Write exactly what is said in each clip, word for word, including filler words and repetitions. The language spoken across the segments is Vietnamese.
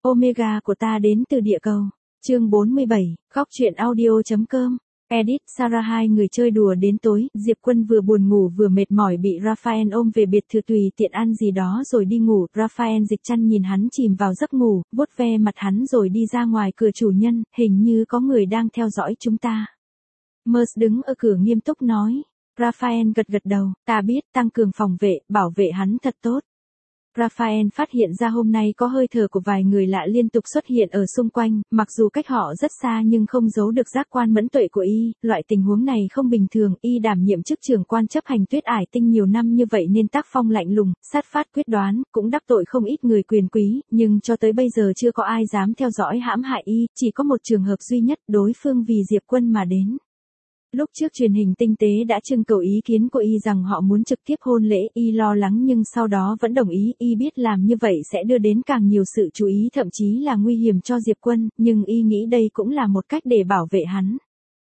Omega của ta đến từ địa cầu. Chương bốn mươi bảy, góc truyện audio.com. Edit, Sarah hai người chơi đùa đến tối, Diệp Quân vừa buồn ngủ vừa mệt mỏi bị Raphael ôm về biệt thự tùy tiện ăn gì đó rồi đi ngủ. Raphael dịch chăn nhìn hắn chìm vào giấc ngủ, vuốt ve mặt hắn rồi đi ra ngoài cửa. Chủ nhân, hình như có người đang theo dõi chúng ta. Merce đứng ở cửa nghiêm túc nói. Raphael gật gật đầu, ta biết, tăng cường phòng vệ, bảo vệ hắn thật tốt. Raphael phát hiện ra hôm nay có hơi thở của vài người lạ liên tục xuất hiện ở xung quanh, mặc dù cách họ rất xa nhưng không giấu được giác quan mẫn tuệ của y, loại tình huống này không bình thường. Y đảm nhiệm chức trưởng quan chấp hành Tuyết Ải Tinh nhiều năm như vậy nên tác phong lạnh lùng, sát phát quyết đoán, cũng đắc tội không ít người quyền quý, nhưng cho tới bây giờ chưa có ai dám theo dõi hãm hại y, chỉ có một trường hợp duy nhất, đối phương vì Diệp Quân mà đến. Lúc trước truyền hình tinh tế đã trưng cầu ý kiến của y rằng họ muốn trực tiếp hôn lễ, y lo lắng nhưng sau đó vẫn đồng ý. Y biết làm như vậy sẽ đưa đến càng nhiều sự chú ý, thậm chí là nguy hiểm cho Diệp Quân, nhưng y nghĩ đây cũng là một cách để bảo vệ hắn.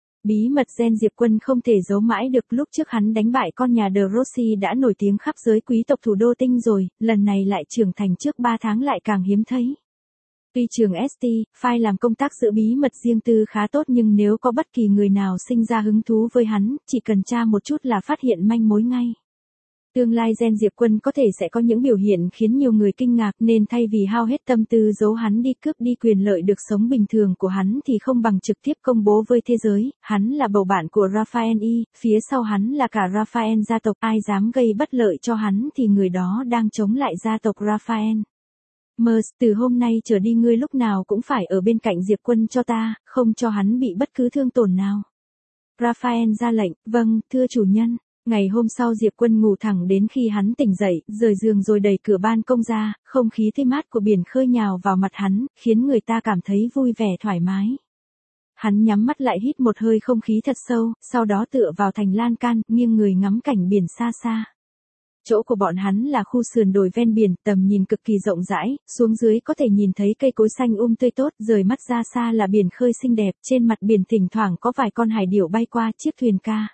Bí mật gen Diệp Quân không thể giấu mãi được. Lúc trước hắn đánh bại con nhà De Rossi đã nổi tiếng khắp giới quý tộc thủ đô Tinh rồi, lần này lại trưởng thành trước ba tháng lại càng hiếm thấy. Tuy trường ét tê, File làm công tác giữ bí mật riêng tư khá tốt nhưng nếu có bất kỳ người nào sinh ra hứng thú với hắn, chỉ cần tra một chút là phát hiện manh mối ngay. Tương lai gen Diệp Quân có thể sẽ có những biểu hiện khiến nhiều người kinh ngạc nên thay vì hao hết tâm tư giấu hắn đi cướp đi quyền lợi được sống bình thường của hắn thì không bằng trực tiếp công bố với thế giới. Hắn là bầu bạn của Raphael Y, phía sau hắn là cả Raphael gia tộc, ai dám gây bất lợi cho hắn thì người đó đang chống lại gia tộc Raphael. Merce, từ hôm nay trở đi ngươi lúc nào cũng phải ở bên cạnh Diệp Quân cho ta, không cho hắn bị bất cứ thương tổn nào. Raphael ra lệnh, vâng, thưa chủ nhân. Ngày hôm sau Diệp Quân ngủ thẳng đến khi hắn tỉnh dậy, rời giường rồi đẩy cửa ban công ra, không khí tươi mát của biển khơi nhào vào mặt hắn, khiến người ta cảm thấy vui vẻ thoải mái. Hắn nhắm mắt lại hít một hơi không khí thật sâu, sau đó tựa vào thành lan can, nghiêng người ngắm cảnh biển xa xa. Chỗ của bọn hắn là khu sườn đồi ven biển, tầm nhìn cực kỳ rộng rãi, xuống dưới có thể nhìn thấy cây cối xanh um tươi tốt, rời mắt ra xa là biển khơi xinh đẹp, trên mặt biển thỉnh thoảng có vài con hải điểu bay qua, chiếc thuyền ca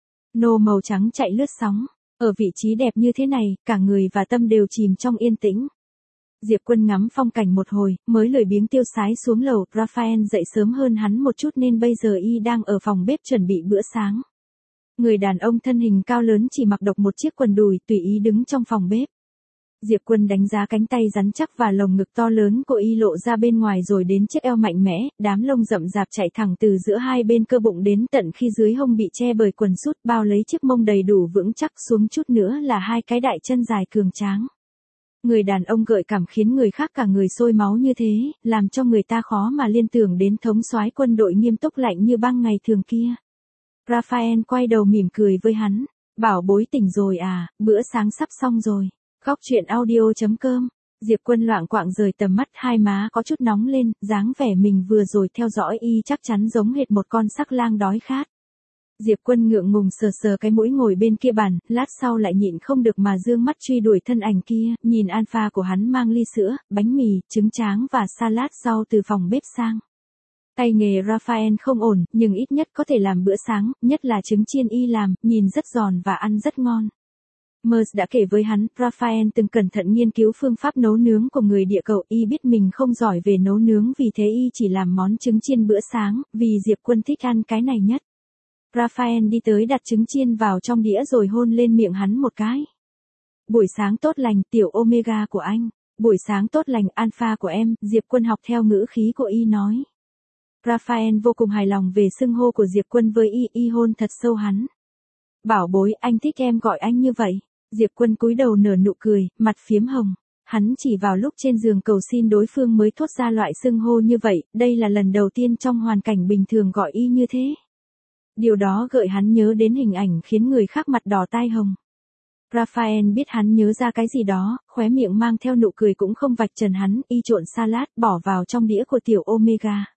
nô màu trắng chạy lướt sóng. Ở vị trí đẹp như thế này, cả người và tâm đều chìm trong yên tĩnh. Diệp Quân ngắm phong cảnh một hồi, mới lười biếng tiêu sái xuống lầu. Raphael dậy sớm hơn hắn một chút nên bây giờ y đang ở phòng bếp chuẩn bị bữa sáng. Người đàn ông thân hình cao lớn chỉ mặc độc một chiếc quần đùi tùy ý đứng trong phòng bếp. Diệp Quân đánh giá cánh tay rắn chắc và lồng ngực to lớn của y lộ ra bên ngoài rồi đến chiếc eo mạnh mẽ, đám lông rậm rạp chạy thẳng từ giữa hai bên cơ bụng đến tận khi dưới hông bị che bởi quần sút bao lấy chiếc mông đầy đủ vững chắc, xuống chút nữa là hai cái đại chân dài cường tráng. Người đàn ông gợi cảm khiến người khác cả người sôi máu như thế, làm cho người ta khó mà liên tưởng đến thống soái quân đội nghiêm túc lạnh như băng ngày thường kia. Raphael quay đầu mỉm cười với hắn, bảo bối tỉnh rồi à, bữa sáng sắp xong rồi. Góc truyện audio.com. Diệp Quân loạng quạng rời tầm mắt, hai má có chút nóng lên, dáng vẻ mình vừa rồi theo dõi y chắc chắn giống hệt một con sắc lang đói khát. Diệp Quân ngượng ngùng sờ sờ cái mũi ngồi bên kia bàn, lát sau lại nhịn không được mà dương mắt truy đuổi thân ảnh kia, nhìn alpha của hắn mang ly sữa, bánh mì, trứng tráng và salad rau từ phòng bếp sang. Tay nghề Raphael không ổn, nhưng ít nhất có thể làm bữa sáng, nhất là trứng chiên y làm, nhìn rất giòn và ăn rất ngon. Merce đã kể với hắn, Raphael từng cẩn thận nghiên cứu phương pháp nấu nướng của người địa cầu, y biết mình không giỏi về nấu nướng vì thế y chỉ làm món trứng chiên bữa sáng, vì Diệp Quân thích ăn cái này nhất. Raphael đi tới đặt trứng chiên vào trong đĩa rồi hôn lên miệng hắn một cái. Buổi sáng tốt lành, tiểu Omega của anh. Buổi sáng tốt lành, alpha của em, Diệp Quân học theo ngữ khí của y nói. Raphael vô cùng hài lòng về xưng hô của Diệp Quân với y, y hôn thật sâu hắn. Bảo bối, anh thích em gọi anh như vậy. Diệp Quân cúi đầu nở nụ cười, mặt phiếm hồng. Hắn chỉ vào lúc trên giường cầu xin đối phương mới thốt ra loại xưng hô như vậy, đây là lần đầu tiên trong hoàn cảnh bình thường gọi y như thế. Điều đó gợi hắn nhớ đến hình ảnh khiến người khác mặt đỏ tai hồng. Raphael biết hắn nhớ ra cái gì đó, khóe miệng mang theo nụ cười cũng không vạch trần hắn, y trộn salad bỏ vào trong đĩa của tiểu Omega.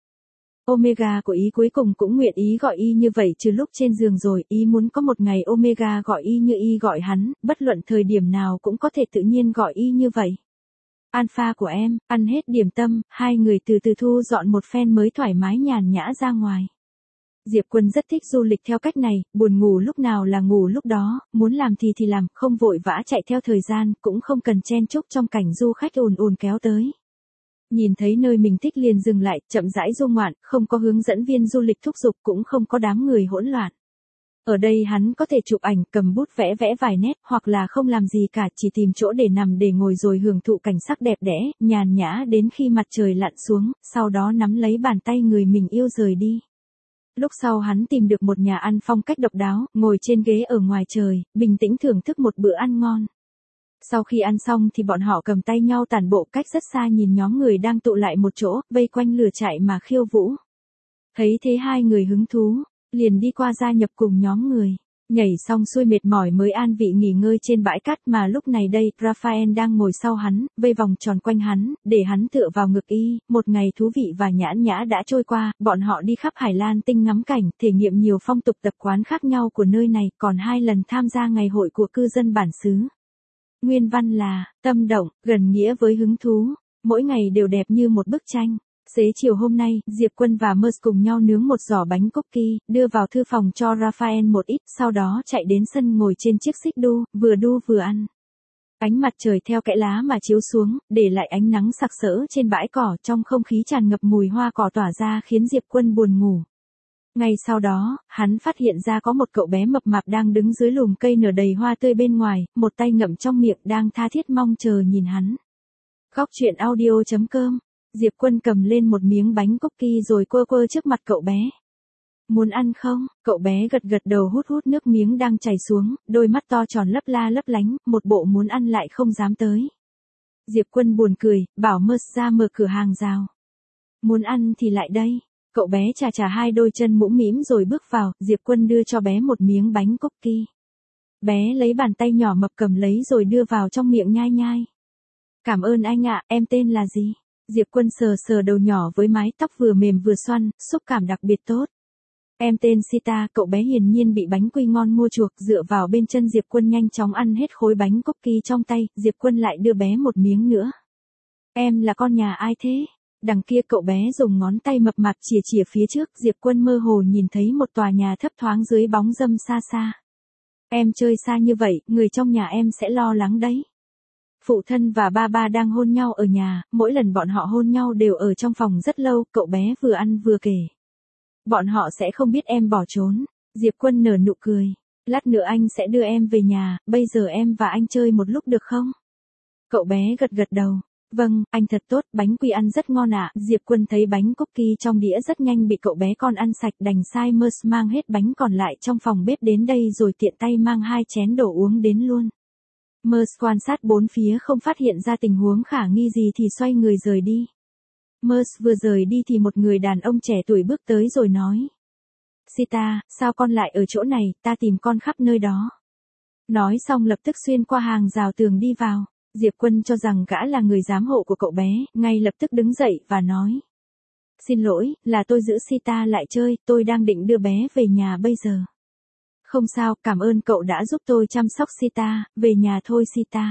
Omega của ý cuối cùng cũng nguyện ý gọi y như vậy trừ lúc trên giường rồi, ý muốn có một ngày Omega gọi y như y gọi hắn, bất luận thời điểm nào cũng có thể tự nhiên gọi y như vậy. Alpha của em, ăn hết điểm tâm, hai người từ từ thu dọn một phen mới thoải mái nhàn nhã ra ngoài. Diệp Quân rất thích du lịch theo cách này, buồn ngủ lúc nào là ngủ lúc đó, muốn làm thì thì làm, không vội vã chạy theo thời gian, cũng không cần chen chúc trong cảnh du khách ùn ùn kéo tới. Nhìn thấy nơi mình thích liền dừng lại, chậm rãi du ngoạn, không có hướng dẫn viên du lịch thúc giục cũng không có đám người hỗn loạn. Ở đây hắn có thể chụp ảnh, cầm bút vẽ vẽ vài nét, hoặc là không làm gì cả, chỉ tìm chỗ để nằm để ngồi rồi hưởng thụ cảnh sắc đẹp đẽ, nhàn nhã đến khi mặt trời lặn xuống, sau đó nắm lấy bàn tay người mình yêu rời đi. Lúc sau hắn tìm được một nhà ăn phong cách độc đáo, ngồi trên ghế ở ngoài trời, bình tĩnh thưởng thức một bữa ăn ngon. Sau khi ăn xong thì bọn họ cầm tay nhau tản bộ cách rất xa nhìn nhóm người đang tụ lại một chỗ, vây quanh lửa trại mà khiêu vũ. Thấy thế hai người hứng thú, liền đi qua gia nhập cùng nhóm người. Nhảy xong xuôi mệt mỏi mới an vị nghỉ ngơi trên bãi cát mà lúc này đây, Raphael đang ngồi sau hắn, vây vòng tròn quanh hắn, để hắn tựa vào ngực y, một ngày thú vị và nhãn nhã đã trôi qua, bọn họ đi khắp Hải Lan Tinh ngắm cảnh, thể nghiệm nhiều phong tục tập quán khác nhau của nơi này, còn hai lần tham gia ngày hội của cư dân bản xứ. Nguyên văn là, tâm động, gần nghĩa với hứng thú, mỗi ngày đều đẹp như một bức tranh. Xế chiều hôm nay, Diệp Quân và Merce cùng nhau nướng một giỏ bánh cookie, đưa vào thư phòng cho Raphael một ít, sau đó chạy đến sân ngồi trên chiếc xích đu, vừa đu vừa ăn. Ánh mặt trời theo kẽ lá mà chiếu xuống, để lại ánh nắng sặc sỡ trên bãi cỏ, trong không khí tràn ngập mùi hoa cỏ tỏa ra khiến Diệp Quân buồn ngủ. Ngay sau đó, hắn phát hiện ra có một cậu bé mập mạp đang đứng dưới lùm cây nở đầy hoa tươi bên ngoài, một tay ngậm trong miệng đang tha thiết mong chờ nhìn hắn. Góc truyện audio chấm com. Diệp Quân cầm lên một miếng bánh cookie rồi quơ quơ trước mặt cậu bé. Muốn ăn không? Cậu bé gật gật đầu hút hút nước miếng đang chảy xuống, đôi mắt to tròn lấp la lấp lánh, một bộ muốn ăn lại không dám tới. Diệp Quân buồn cười, bảo Merce ra mở cửa hàng rào. Muốn ăn thì lại đây. Cậu bé chà chà hai đôi chân mũm mĩm rồi bước vào, Diệp Quân đưa cho bé một miếng bánh cookie. Bé lấy bàn tay nhỏ mập cầm lấy rồi đưa vào trong miệng nhai nhai. Cảm ơn anh ạ, em tên là gì? Diệp Quân sờ sờ đầu nhỏ với mái tóc vừa mềm vừa xoăn, xúc cảm đặc biệt tốt. Em tên Sita, cậu bé hiển nhiên bị bánh quy ngon mua chuộc, dựa vào bên chân Diệp Quân nhanh chóng ăn hết khối bánh cookie trong tay, Diệp Quân lại đưa bé một miếng nữa. Em là con nhà ai thế? Đằng kia cậu bé dùng ngón tay mập mạp chìa chìa phía trước, Diệp Quân mơ hồ nhìn thấy một tòa nhà thấp thoáng dưới bóng râm xa xa. Em chơi xa như vậy, người trong nhà em sẽ lo lắng đấy. Phụ thân và ba ba đang hôn nhau ở nhà, mỗi lần bọn họ hôn nhau đều ở trong phòng rất lâu, cậu bé vừa ăn vừa kể. Bọn họ sẽ không biết em bỏ trốn. Diệp Quân nở nụ cười. Lát nữa anh sẽ đưa em về nhà, bây giờ em và anh chơi một lúc được không? Cậu bé gật gật đầu. Vâng, anh thật tốt, bánh quy ăn rất ngon ạ. À. Diệp Quân thấy bánh cookie trong đĩa rất nhanh bị cậu bé con ăn sạch, đành sai Merce mang hết bánh còn lại trong phòng bếp đến đây rồi tiện tay mang hai chén đồ uống đến luôn. Merce quan sát bốn phía không phát hiện ra tình huống khả nghi gì thì xoay người rời đi. Merce vừa rời đi thì một người đàn ông trẻ tuổi bước tới rồi nói. Sita, sao con lại ở chỗ này, ta tìm con khắp nơi đó. Nói xong lập tức xuyên qua hàng rào tường đi vào. Diệp Quân cho rằng gã là người giám hộ của cậu bé, ngay lập tức đứng dậy và nói. Xin lỗi, là tôi giữ Sita lại chơi, tôi đang định đưa bé về nhà bây giờ. Không sao, cảm ơn cậu đã giúp tôi chăm sóc Sita, về nhà thôi Sita.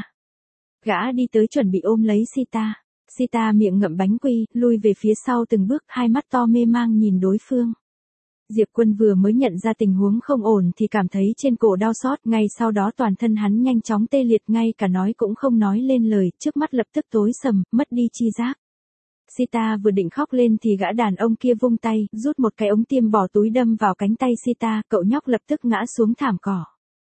Gã đi tới chuẩn bị ôm lấy Sita. Sita miệng ngậm bánh quy, lui về phía sau từng bước, hai mắt to mê mang nhìn đối phương. Diệp Quân vừa mới nhận ra tình huống không ổn thì cảm thấy trên cổ đau xót, ngay sau đó toàn thân hắn nhanh chóng tê liệt, ngay cả nói cũng không nói lên lời, trước mắt lập tức tối sầm, mất đi chi giác. Sita vừa định khóc lên thì gã đàn ông kia vung tay, rút một cái ống tiêm bỏ túi đâm vào cánh tay Sita, cậu nhóc lập tức ngã xuống thảm cỏ.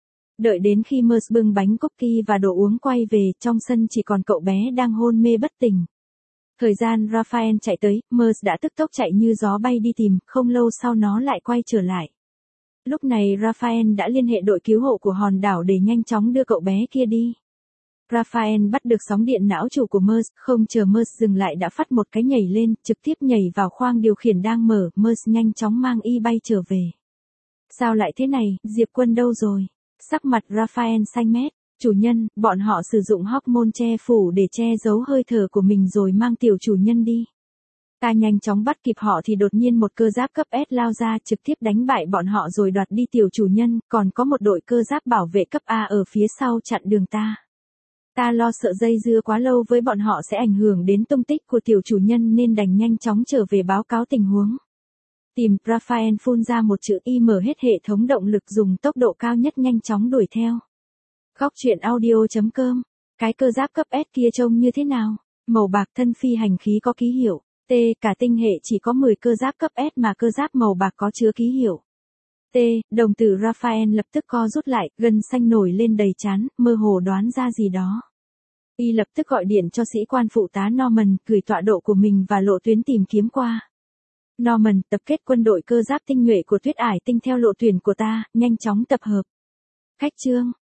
Đợi đến khi Merce bưng bánh cookie và đồ uống quay về, trong sân chỉ còn cậu bé đang hôn mê bất tỉnh. Thời gian Raphael chạy tới, Merce đã tức tốc chạy như gió bay đi tìm, không lâu sau nó lại quay trở lại. Lúc này Raphael đã liên hệ đội cứu hộ của hòn đảo để nhanh chóng đưa cậu bé kia đi. Raphael bắt được sóng điện não chủ của Merce, không chờ Merce dừng lại đã phát một cái nhảy lên, trực tiếp nhảy vào khoang điều khiển đang mở, Merce nhanh chóng mang y bay trở về. Sao lại thế này, Diệp Quân đâu rồi? Sắc mặt Raphael xanh mét. Chủ nhân, bọn họ sử dụng hormone che phủ để che giấu hơi thở của mình rồi mang tiểu chủ nhân đi. Ta nhanh chóng bắt kịp họ thì đột nhiên một cơ giáp cấp S lao ra trực tiếp đánh bại bọn họ rồi đoạt đi tiểu chủ nhân, còn có một đội cơ giáp bảo vệ cấp A ở phía sau chặn đường ta. Ta lo sợ dây dưa quá lâu với bọn họ sẽ ảnh hưởng đến tung tích của tiểu chủ nhân nên đành nhanh chóng trở về báo cáo tình huống. Tìm, Raphael phun ra một chữ Y, mở hết hệ thống động lực dùng tốc độ cao nhất nhanh chóng đuổi theo. Góc truyện audio chấm com. Cái cơ giáp cấp S kia trông như thế nào? Màu bạc thân phi hành khí có ký hiệu. T. Cả tinh hệ chỉ có mười cơ giáp cấp S mà cơ giáp màu bạc có chứa ký hiệu. T. Đồng tử Raphael lập tức co rút lại, gân xanh nổi lên đầy trán, mơ hồ đoán ra gì đó. Y lập tức gọi điện cho sĩ quan phụ tá Norman, gửi tọa độ của mình và lộ tuyến tìm kiếm qua. Norman, tập kết quân đội cơ giáp tinh nhuệ của Tuyết Ải Tinh theo lộ tuyển của ta, nhanh chóng tập hợp. Khách trương,